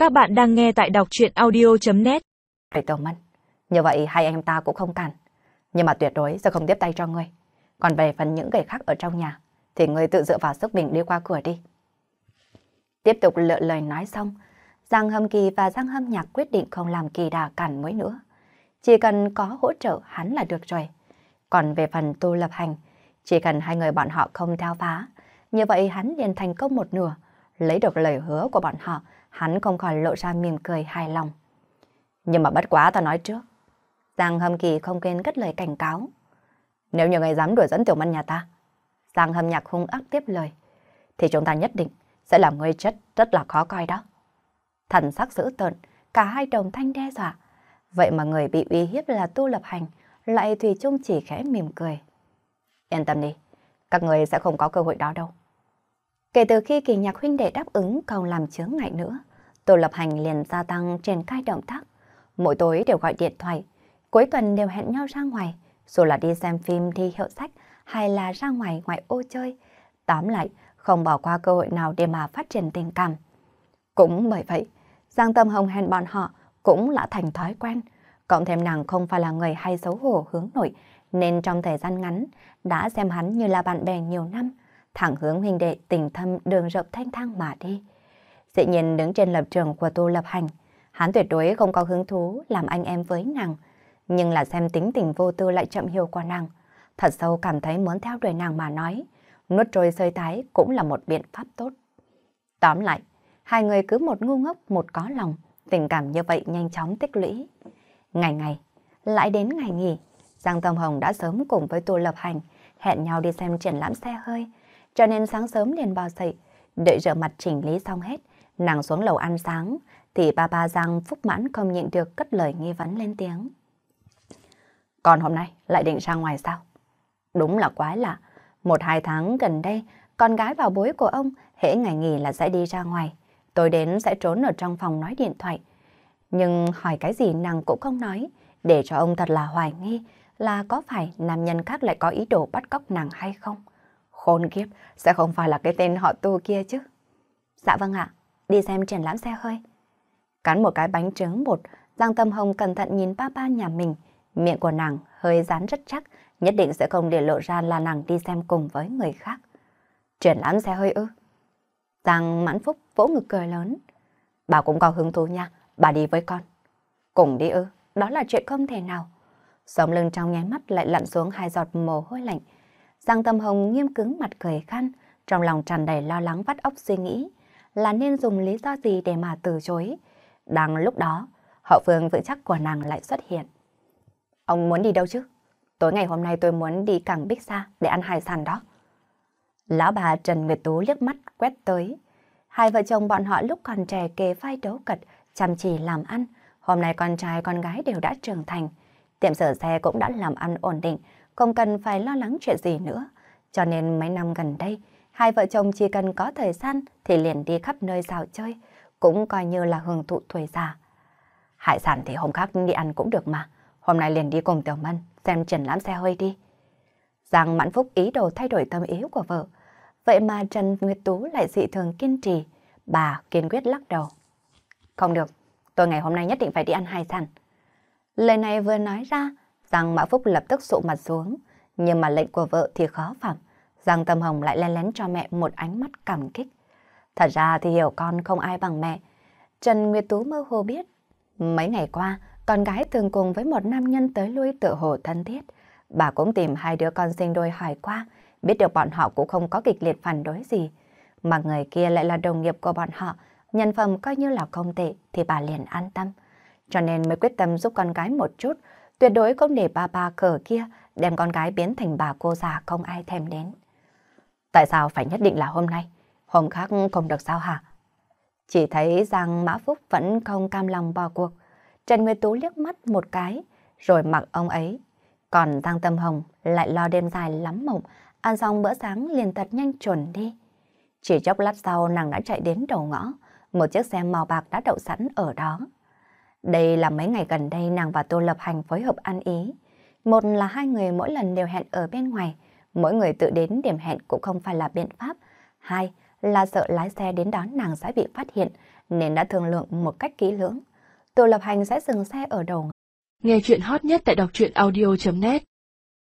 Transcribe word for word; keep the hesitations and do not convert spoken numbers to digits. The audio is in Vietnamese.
Các bạn đang nghe tại đọc truyện audio chấm net. Rồi Tiểu Mân, như vậy hai anh ta cũng không cản, nhưng mà tuyệt đối sẽ không tiếp tay cho ngươi. Còn về phần những người khác ở trong nhà, thì ngươi tự dựa vào sức mình đi qua cửa đi. Tiếp tục lựa lời nói xong, Giang Hâm Kỳ và Giang Hâm Nhạc quyết định không làm Kỳ Đà cản mũi nữa. Chỉ cần có hỗ trợ hắn là được rồi. Còn về phần Tu Lập Hành, chỉ cần hai người bọn họ không theo phá, như vậy hắn liền thành công một nửa. Lấy được lời hứa của bọn họ, hắn không khỏi lộ ra mỉm cười hài lòng. Nhưng mà bất quá ta nói trước. Giang Hâm Kỳ không quên cất lời cảnh cáo. Nếu như người dám đuổi dẫn Tiểu Mân nhà ta, Giang Hâm Nhạc hung ác tiếp lời, thì chúng ta nhất định sẽ làm ngươi chết rất là khó coi đó. Thần sắc dữ tợn, cả hai đồng thanh đe dọa. Vậy mà người bị uy hiếp là Tu Lập Hành, lại thủy chung chỉ khẽ mỉm cười. Yên tâm đi, các người sẽ không có cơ hội đó đâu. Kể từ khi Kỳ Nhạc huynh đệ đáp ứng không làm chướng ngại nữa, Tu Lập Hành liền gia tăng triển khai động tác. Mỗi tối đều gọi điện thoại, cuối tuần đều hẹn nhau ra ngoài, dù là đi xem phim, đi hiệu sách hay là ra ngoài ngoại ô chơi. Tóm lại, không bỏ qua cơ hội nào để mà phát triển tình cảm. Cũng bởi vậy, Giang Tâm Hồng hẹn bọn họ cũng đã thành thói quen. Cộng thêm nàng không phải là người hay xấu hổ hướng nội, nên trong thời gian ngắn đã xem hắn như là bạn bè nhiều năm, thẳng hướng huynh đệ tình thâm đường rộng thanh thang mà đi. Dĩ nhiên đứng trên lập trường của Tu Lập Hành, hắn tuyệt đối không có hứng thú làm anh em với nàng, nhưng là xem tính tình vô tư lại chậm hiểu của nàng, thật sâu cảm thấy muốn theo đuổi nàng mà nói, nuốt trôi sơi tái cũng là một biện pháp tốt. Tóm lại, hai người cứ một ngu ngốc một có lòng, tình cảm như vậy nhanh chóng tích lũy. Ngày ngày, lại đến ngày nghỉ, Giang Tâm Hồng đã sớm cùng với Tu Lập Hành hẹn nhau đi xem triển lãm xe hơi, cho nên sáng sớm liền bò dậy, đợi rửa mặt chỉnh lý xong hết, nàng xuống lầu ăn sáng, thì ba ba Giang Phúc Mãn không nhịn được cất lời nghi vấn lên tiếng. Còn hôm nay lại định ra ngoài sao? Đúng là quái lạ, một hai tháng gần đây, con gái bảo bối của ông hễ ngày nghỉ là sẽ đi ra ngoài, tối đến sẽ trốn ở trong phòng nói điện thoại. Nhưng hỏi cái gì nàng cũng không nói, để cho ông thật là hoài nghi là có phải nam nhân khác lại có ý đồ bắt cóc nàng hay không. Khốn kiếp, sẽ không phải là cái tên họ Tu kia chứ. Dạ vâng ạ, đi xem triển lãm xe hơi. Cắn một cái bánh trứng bột, Giang Tâm Hồng cẩn thận nhìn ba ba nhà mình, miệng của nàng hơi dán rất chắc, nhất định sẽ không để lộ ra là nàng đi xem cùng với người khác. Triển lãm xe hơi ư? Giang Mãn Phúc vỗ ngực cười lớn. Bà cũng có hứng thú nha, bà đi với con. Cùng đi ư? Đó là chuyện không thể nào. Sống lưng trong nháy mắt lại lặn xuống hai giọt mồ hôi lạnh. Giang Tâm Hồng nghiêm cứng mặt cười khăn, trong lòng tràn đầy lo lắng vắt óc suy nghĩ là nên dùng lý do gì để mà từ chối. Đang lúc đó, hậu phương vững chắc của nàng lại xuất hiện. Ông muốn đi đâu chứ? Tối ngày hôm nay tôi muốn đi cảng Bích Sa để ăn hải sản đó. Lão bà Trần Nguyệt Tú liếc mắt quét tới. Hai vợ chồng bọn họ lúc còn trẻ kề vai đấu cật, chăm chỉ làm ăn. Hôm nay con trai con gái đều đã trưởng thành. Tiệm sửa xe cũng đã làm ăn ổn định, không cần phải lo lắng chuyện gì nữa. Cho nên mấy năm gần đây, hai vợ chồng chỉ cần có thời gian thì liền đi khắp nơi dạo chơi, cũng coi như là hưởng thụ tuổi già. Hải sản thì hôm khác đi ăn cũng được mà. Hôm nay liền đi cùng Tiểu Mân xem triển lãm xe hơi đi. Giang Mãn Phúc ý đồ thay đổi tâm ý của vợ. Vậy mà Trần Nguyệt Tú lại dị thường kiên trì. Bà kiên quyết lắc đầu. Không được, tôi ngày hôm nay nhất định phải đi ăn hải sản. Lời này vừa nói ra, Giang Mã Phúc lập tức sụ mặt xuống. Nhưng mà lệnh của vợ thì khó phạm. Giang Tâm Hồng lại lén lén cho mẹ một ánh mắt cảm kích. Thật ra thì hiểu con không ai bằng mẹ. Trần Nguyệt Tú mơ hồ biết. Mấy ngày qua, con gái thường cùng với một nam nhân tới lui tựa hồ thân thiết. Bà cũng tìm hai đứa con sinh đôi hỏi qua, biết được bọn họ cũng không có kịch liệt phản đối gì. Mà người kia lại là đồng nghiệp của bọn họ, nhân phẩm coi như là không tệ thì bà liền an tâm. Cho nên mới quyết tâm giúp con gái một chút, tuyệt đối không để ba ba cờ kia đem con gái biến thành bà cô già không ai thèm đến. Tại sao phải nhất định là hôm nay? Hôm khác không được sao hả? Chỉ thấy Giang Mã Phúc vẫn không cam lòng bỏ cuộc. Trần Nguyệt Tú liếc mắt một cái, rồi mặc ông ấy. Còn Giang Tâm Hồng lại lo đêm dài lắm mộng, ăn xong bữa sáng liền thật nhanh chuẩn đi. Chỉ chốc lát sau nàng đã chạy đến đầu ngõ, một chiếc xe màu bạc đã đậu sẵn ở đó. Đây là mấy ngày gần đây nàng và Tô Lập Hành phối hợp ăn ý. Một là hai người mỗi lần đều hẹn ở bên ngoài, mỗi người tự đến điểm hẹn cũng không phải là biện pháp. Hai là sợ lái xe đến đón nàng sẽ bị phát hiện, nên đã thương lượng một cách kỹ lưỡng. Tô Lập Hành sẽ dừng xe ở đầu. Nghe chuyện hot nhất tại đọc truyện audio chấm net